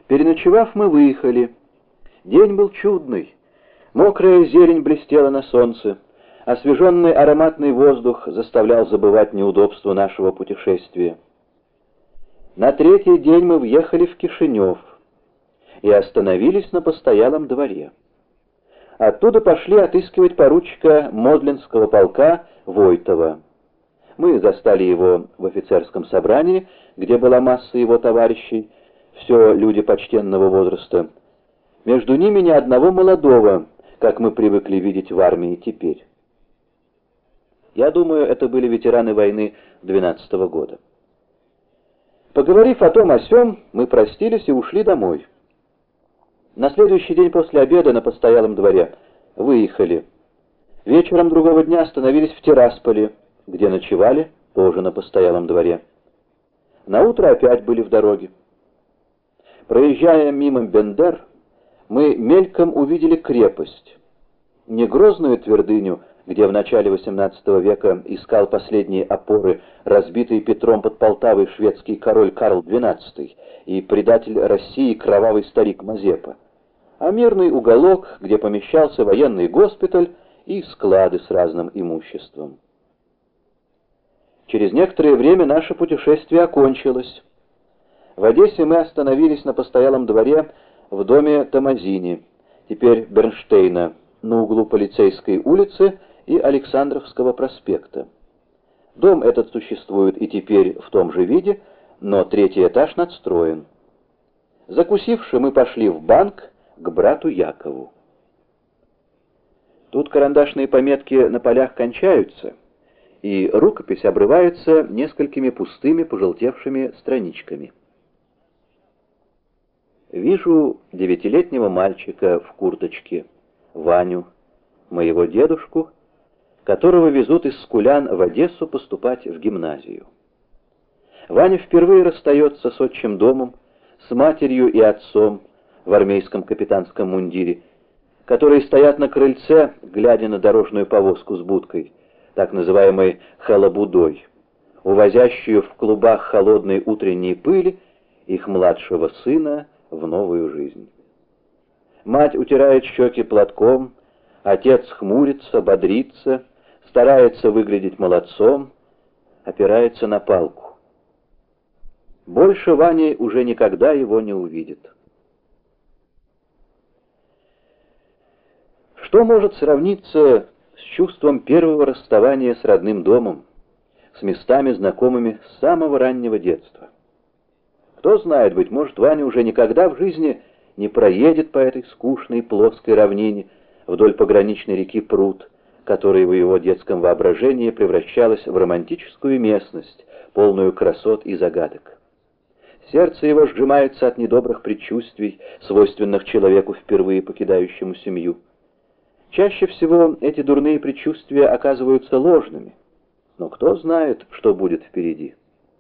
Переночевав, мы выехали. День был чудный. Мокрая зелень блестела на солнце. Освеженный ароматный воздух заставлял забывать неудобства нашего путешествия. На третий день мы въехали в Кишинев и остановились на постоялом дворе. Оттуда пошли отыскивать поручика Модлинского полка Войтова. Мы застали его в офицерском собрании, где была масса его товарищей, все люди почтенного возраста. Между ними ни одного молодого, как мы привыкли видеть в армии теперь. Я думаю, это были ветераны войны 12-го года. Поговорив о том о сём, мы простились и ушли домой. На следующий день после обеда на постоялом дворе выехали. Вечером другого дня остановились в Тирасполе, где ночевали, тоже на постоялом дворе. Наутро опять были в дороге. Проезжая мимо Бендер, мы мельком увидели крепость. Не грозную твердыню, где в начале XVIII века искал последние опоры разбитый Петром под Полтавой шведский король Карл XII и предатель России кровавый старик Мазепа, а мирный уголок, где помещался военный госпиталь и склады с разным имуществом. Через некоторое время наше путешествие окончилось. В Одессе мы остановились на постоялом дворе в доме Томазини, теперь Бернштейна, на углу Полицейской улицы и Александровского проспекта. Дом этот существует и теперь в том же виде, но третий этаж надстроен. Закусивши, мы пошли в банк к брату Якову. Тут карандашные пометки на полях кончаются, и рукопись обрывается несколькими пустыми пожелтевшими страничками. Вижу 9-летнего мальчика в курточке, Ваню, моего дедушку, которого везут из Скулян в Одессу поступать в гимназию. Ваня впервые расстается с отчим домом, с матерью и отцом в армейском капитанском мундире, которые стоят на крыльце, глядя на дорожную повозку с будкой, так называемой халабудой, увозящую в клубах холодной утренней пыли их младшего сына в новую жизнь. Мать утирает щеки платком, отец хмурится, бодрится, старается выглядеть молодцом, опирается на палку. Больше Ваня уже никогда его не увидит. Что может сравниться с чувством первого расставания с родным домом, с местами, знакомыми с самого раннего детства? Кто знает, быть может, Ваня уже никогда в жизни не проедет по этой скучной плоской равнине вдоль пограничной реки Прут, которая в его детском воображении превращалась в романтическую местность, полную красот и загадок. Сердце его сжимается от недобрых предчувствий, свойственных человеку, впервые покидающему семью. Чаще всего эти дурные предчувствия оказываются ложными, но кто знает, что будет впереди.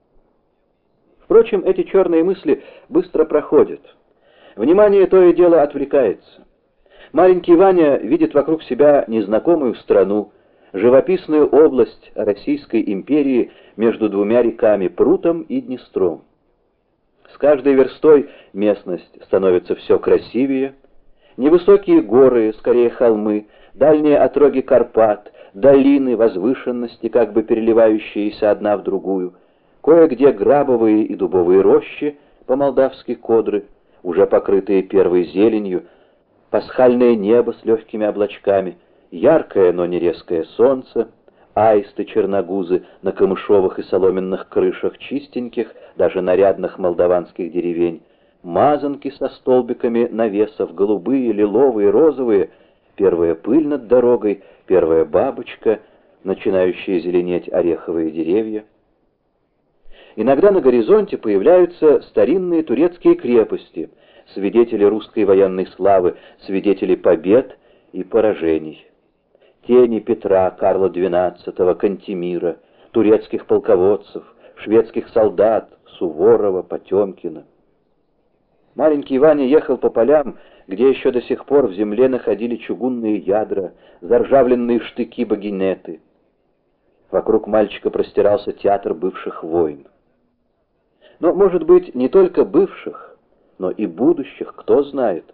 Впрочем, эти черные мысли быстро проходят. Внимание то и дело отвлекается. Маленький Ваня видит вокруг себя незнакомую страну, живописную область Российской империи между двумя реками Прутом и Днестром. С каждой верстой местность становится все красивее. Невысокие горы, скорее холмы, дальние отроги Карпат, долины, возвышенности, как бы переливающиеся одна в другую, кое-где грабовые и дубовые рощи, по-молдавски кодры, уже покрытые первой зеленью, пасхальное небо с легкими облачками, яркое, но не резкое солнце, аисты-черногузы на камышовых и соломенных крышах чистеньких, даже нарядных молдаванских деревень, мазанки со столбиками навесов, голубые, лиловые, розовые, первая пыль над дорогой, первая бабочка, начинающие зеленеть ореховые деревья. Иногда на горизонте появляются старинные турецкие крепости, свидетели русской военной славы, свидетели побед и поражений. Тени Петра, Карла XII, Кантемира, турецких полководцев, шведских солдат, Суворова, Потемкина. Маленький Ваня ехал по полям, где еще до сих пор в земле находили чугунные ядра, заржавленные штыки-багинеты. Вокруг мальчика простирался театр бывших войн. Но, может быть, не только бывших, но и будущих кто знает.